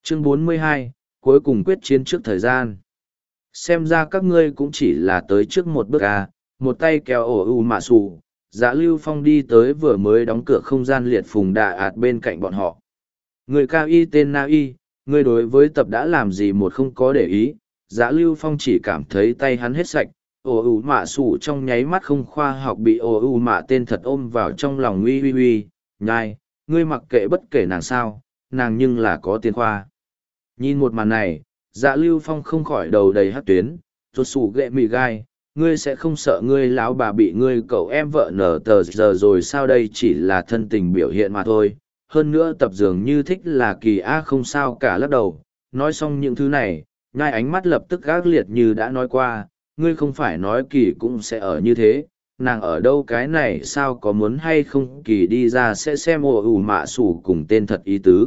Chương 42, cuối cùng quyết chiến trước thời gian. Xem ra các ngươi cũng chỉ là tới trước một bước à, một tay kéo ổ u mạ sủ, Dạ Lưu Phong đi tới vừa mới đóng cửa không gian liệt phùng đà ạt bên cạnh bọn họ. Người cao y tên Na Y, người đối với tập đã làm gì một không có để ý, Dạ Lưu Phong chỉ cảm thấy tay hắn hết sạch, ổ u mạ sủ trong nháy mắt không khoa học bị ổ u mạ tên thật ôm vào trong lòng uy uy uy, nhai, ngươi mặc kệ bất kể nàng sao, nàng nhưng là có tiền khoa. Nhìn một màn này, Dạ Lưu Phong không khỏi đầu đầy hát tuyến, rốt sủ ghệ mì gai, ngươi sẽ không sợ ngươi lão bà bị ngươi cậu em vợ nở tờ giờ rồi sao, đây chỉ là thân tình biểu hiện mà thôi. Hơn nữa tập dường như thích là kỳ a không sao cả, lắc đầu. Nói xong những thứ này, nhai ánh mắt lập tức gác liệt như đã nói qua, ngươi không phải nói kỳ cũng sẽ ở như thế, nàng ở đâu cái này sao, có muốn hay không kỳ đi ra sẽ xem ồ ủ mạ sủ cùng tên thật ý tứ.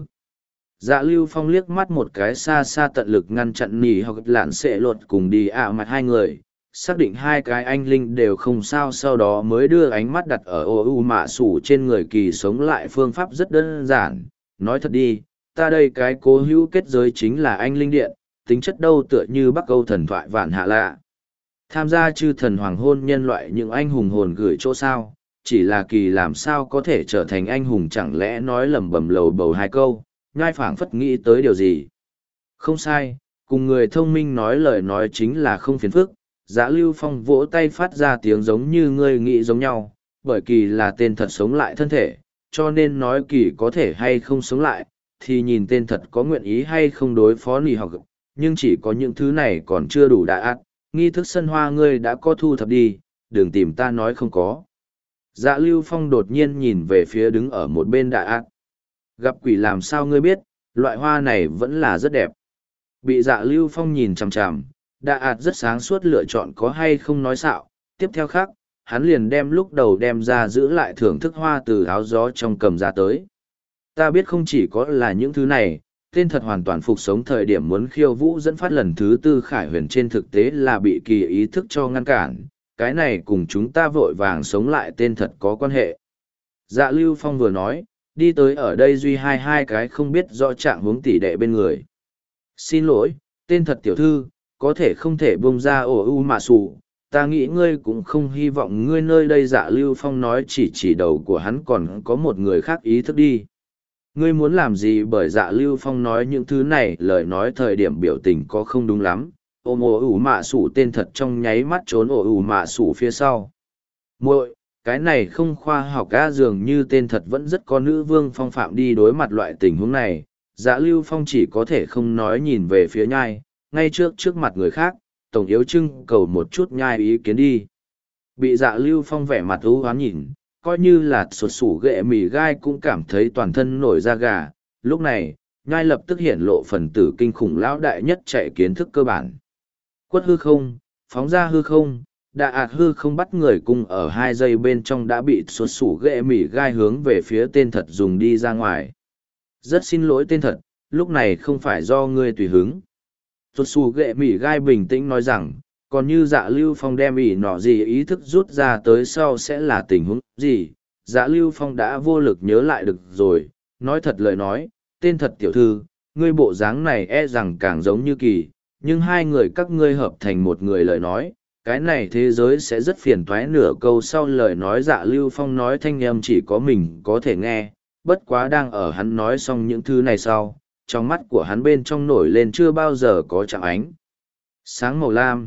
Dạ Lưu Phong liếc mắt một cái xa xa tận lực ngăn chặn nỉ hoặc lạn xệ luật cùng đi mặt hai người, xác định hai cái anh linh đều không sao, sau đó mới đưa ánh mắt đặt ở ô u mạ sủ trên người kỳ sống lại. Phương pháp rất đơn giản, nói thật đi, ta đây cái cố hữu kết giới chính là anh linh điện, tính chất đâu tựa như Bắc Âu thần thoại vạn hạ lạ. Tham gia chư thần hoàng hôn nhân loại những anh hùng hồn gửi chỗ sao, chỉ là kỳ làm sao có thể trở thành anh hùng, chẳng lẽ nói lẩm bẩm lầu bầu hai câu, nhai phảng phất nghĩ tới điều gì. Không sai, cùng người thông minh nói lời nói chính là không phiền phức. Dạ Lưu Phong vỗ tay phát ra tiếng giống như ngươi nghĩ giống nhau, bởi kỳ là tên thật sống lại thân thể, cho nên nói kỳ có thể hay không sống lại, thì nhìn tên thật có nguyện ý hay không đối phó nỉ học, nhưng chỉ có những thứ này còn chưa đủ đã ác, nghi thức sân hoa ngươi đã có thu thập đi, đừng tìm ta nói không có. Dạ Lưu Phong đột nhiên nhìn về phía đứng ở một bên đại ác. Gặp quỷ làm sao ngươi biết, loại hoa này vẫn là rất đẹp. Bị Dạ Lưu Phong nhìn chằm chằm, Đạ ạt rất sáng suốt lựa chọn có hay không nói xạo. Tiếp theo khác, hắn liền đem lúc đầu đem ra giữ lại thưởng thức hoa từ áo gió trong cầm ra tới. Ta biết không chỉ có là những thứ này, tên thật hoàn toàn phục sống thời điểm muốn khiêu vũ dẫn phát lần thứ tư khải huyền trên thực tế là bị kỳ ý thức cho ngăn cản, cái này cùng chúng ta vội vàng sống lại tên thật có quan hệ. Dạ Lưu Phong vừa nói, đi tới ở đây duy hai cái không biết rõ trạng hướng tỷ đệ bên người. Xin lỗi, tên thật tiểu thư, có thể không thể buông ra ổ u mạ sủ, ta nghĩ ngươi cũng không hy vọng ngươi nơi đây. Dạ Lưu Phong nói chỉ đầu của hắn còn có một người khác ý thức đi. Ngươi muốn làm gì? Bởi Dạ Lưu Phong nói những thứ này lời nói thời điểm biểu tình có không đúng lắm, ôm ổ u mạ sủ tên thật trong nháy mắt trốn ổ u mạ sủ phía sau. Muội, cái này không khoa học á, dường như tên thật vẫn rất có nữ vương phong phạm đi đối mặt loại tình huống này. Dạ Lưu Phong chỉ có thể không nói nhìn về phía nhai, ngay trước mặt người khác, tổng yếu trưng cầu một chút nhai ý kiến đi. Bị Dạ Lưu Phong vẻ mặt ưu hoán nhìn, coi như là sột sủ ghệ mì gai cũng cảm thấy toàn thân nổi da gà. Lúc này, nhai lập tức hiện lộ phần tử kinh khủng lão đại nhất chạy kiến thức cơ bản. Quất hư không, phóng ra hư không, đạ ạt hư không bắt người cung ở 2 giây bên trong đã bị sột sủ ghệ mì gai hướng về phía tên thật dùng đi ra ngoài. Rất xin lỗi tên thật, lúc này không phải do ngươi tùy hứng. Sột sủ ghệ mì gai bình tĩnh nói rằng, còn như Dạ Lưu Phong đem ỉ nọ gì ý thức rút ra tới sau sẽ là tình huống gì, Dạ Lưu Phong đã vô lực nhớ lại được rồi. Nói thật lời nói, tên thật tiểu thư, ngươi bộ dáng này e rằng càng giống như kỳ, nhưng hai người các ngươi hợp thành một người lời nói, cái này thế giới sẽ rất phiền toái. Nửa câu sau lời nói Dạ Lưu Phong nói thanh âm chỉ có mình có thể nghe, bất quá đang ở hắn nói xong những thứ này sau, trong mắt của hắn bên trong nổi lên chưa bao giờ có trạng ánh sáng màu lam.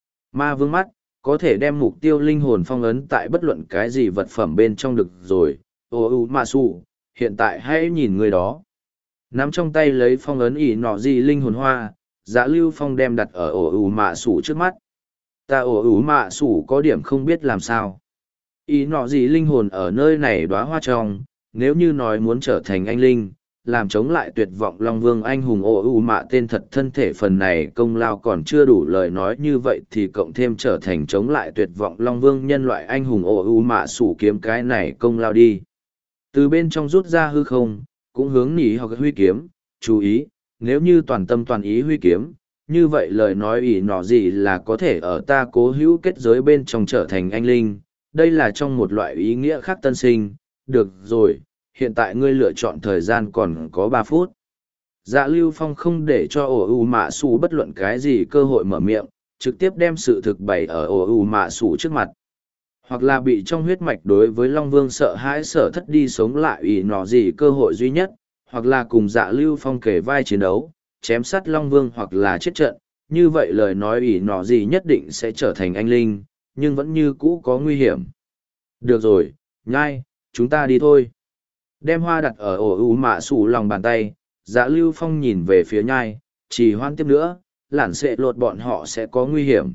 Ma vương mắt, có thể đem mục tiêu linh hồn phong ấn tại bất luận cái gì vật phẩm bên trong được rồi. Ô u mạ sủ, hiện tại hãy nhìn người đó. Nắm trong tay lấy phong ấn ỉ nọ gì linh hồn hoa, Dạ Lưu Phong đem đặt ở ổ ủ mạ sủ trước mắt. Ta ổ ủ mạ sủ có điểm không biết làm sao. Ý nọ gì linh hồn ở nơi này đóa hoa trong, nếu như nói muốn trở thành anh linh, làm chống lại tuyệt vọng Long Vương anh hùng ổ ủ mạ tên thật thân thể phần này công lao còn chưa đủ lời nói như vậy thì cộng thêm trở thành chống lại tuyệt vọng Long Vương nhân loại anh hùng ổ ủ mạ sủ kiếm cái này công lao đi. Từ bên trong rút ra hư không, cũng hướng nỉ hoặc huy kiếm, chú ý, nếu như toàn tâm toàn ý huy kiếm, như vậy lời nói ỷ nọ gì là có thể ở ta cố hữu kết giới bên trong trở thành anh linh, đây là trong một loại ý nghĩa khác tân sinh. Được rồi, hiện tại ngươi lựa chọn thời gian còn có 3 phút. Dạ Lưu Phong không để cho ổ ủ mạ sủ bất luận cái gì cơ hội mở miệng, trực tiếp đem sự thực bày ở ổ ủ mạ sủ trước mặt. Hoặc là bị trong huyết mạch đối với Long Vương sợ hãi sợ thất đi sống lại ủy nọ gì cơ hội duy nhất, hoặc là cùng Dạ Lưu Phong kể vai chiến đấu, chém sát Long Vương hoặc là chết trận, như vậy lời nói ủy nọ gì nhất định sẽ trở thành anh linh, nhưng vẫn như cũ có nguy hiểm. Được rồi, nhai, chúng ta đi thôi. Đem hoa đặt ở ổ ủ mạ sủ lòng bàn tay, Dạ Lưu Phong nhìn về phía nhai, chỉ hoan tiếp nữa, lản xệ lột bọn họ sẽ có nguy hiểm.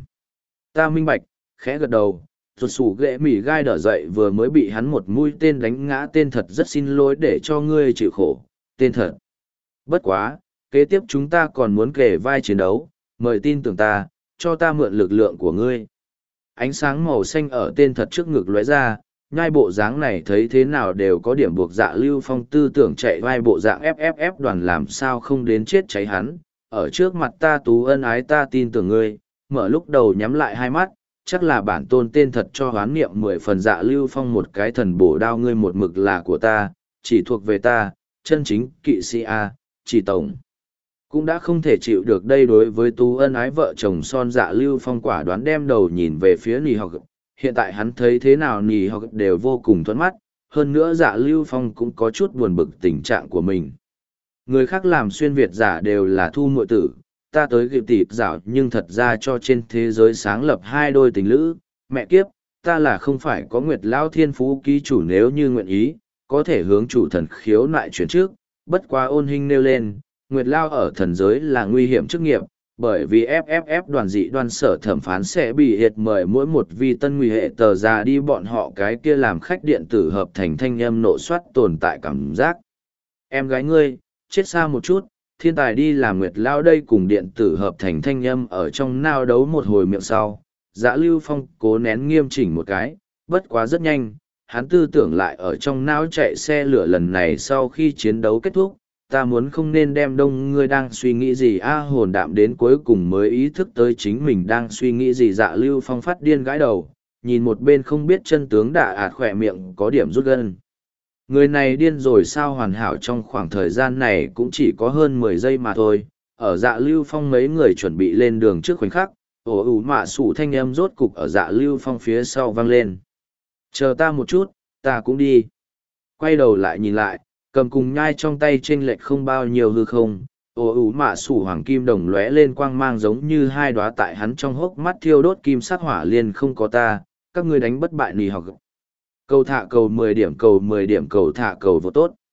Ta minh bạch, khẽ gật đầu, ruột sủ ghệ mỉ gai đỡ dậy vừa mới bị hắn một mũi tên đánh ngã, tên thật rất xin lỗi để cho ngươi chịu khổ, tên thật. Bất quá, kế tiếp chúng ta còn muốn kể vai chiến đấu, mời tin tưởng ta, cho ta mượn lực lượng của ngươi. Ánh sáng màu xanh ở tên thật trước ngực lóe ra, nhai bộ dáng này thấy thế nào đều có điểm buộc Dạ Lưu Phong tư tưởng chạy vai bộ dạng FFF đoàn làm sao không đến chết cháy hắn. Ở trước mặt ta tú ân ái ta tin tưởng ngươi, mở lúc đầu nhắm lại hai mắt, chắc là bản tôn tên thật cho hoán niệm 10 phần. Dạ Lưu Phong một cái thần bổ đao, ngươi một mực là của ta, chỉ thuộc về ta, chân chính kỵ sĩ A, chỉ tổng. Cũng đã không thể chịu được đây đối với tú ân ái vợ chồng son. Dạ Lưu Phong quả đoán đem đầu nhìn về phía Nì Học. Hiện tại hắn thấy thế nào Nì Học đều vô cùng thuận mắt, hơn nữa Dạ Lưu Phong cũng có chút buồn bực tình trạng của mình. Người khác làm xuyên Việt giả đều là thu muội tử, ta tới kịp tịp dạo nhưng thật ra cho trên thế giới sáng lập hai đôi tình lữ. Mẹ kiếp, ta là không phải có Nguyệt Lao Thiên Phú ký chủ, nếu như nguyện ý, có thể hướng chủ thần khiếu nại chuyển trước. Bất quá Ôn Hinh nêu lên, Nguyệt Lao ở thần giới là nguy hiểm chức nghiệp, bởi vì FFF đoàn dị đoan sở thẩm phán sẽ bị hiệt mời mỗi một vi tân nguy hệ tờ ra đi bọn họ cái kia làm khách điện tử hợp thành thanh âm nộ soát tồn tại cảm giác. Em gái ngươi, chết xa một chút, thiên tài đi làm Nguyệt Lao đây cùng điện tử hợp thành thanh âm ở trong nao đấu một hồi miệng sau. Dạ Lưu Phong cố nén nghiêm chỉnh một cái, bất quá rất nhanh, hắn tư tưởng lại ở trong não chạy xe lửa. Lần này sau khi chiến đấu kết thúc, ta muốn không nên đem đông, ngươi đang suy nghĩ gì a? Hồn đạm đến cuối cùng mới ý thức tới chính mình đang suy nghĩ gì. Dạ Lưu Phong phát điên gãi đầu, nhìn một bên không biết chân tướng đạ ạt khỏe miệng có điểm rút gân. Người này điên rồi sao? Hoàn hảo trong khoảng thời gian này cũng chỉ có hơn 10 giây mà thôi. Ở Dạ Lưu Phong mấy người chuẩn bị lên đường trước khoảnh khắc, ổ ủ mạ sủ thanh âm rốt cục ở Dạ Lưu Phong phía sau vang lên. Chờ ta một chút, ta cũng đi. Quay đầu lại nhìn lại, cầm cùng nhai trong tay chênh lệch không bao nhiêu hư không, ồ ủ mạ sủ hoàng kim đồng lóe lên quang mang giống như hai đóa tại hắn trong hốc mắt thiêu đốt kim sắc hỏa liên. không có ta, các ngươi đánh bất bại Nì Học. Cầu thả cầu 10 điểm, cầu 10 điểm, cầu thả cầu vô tốt.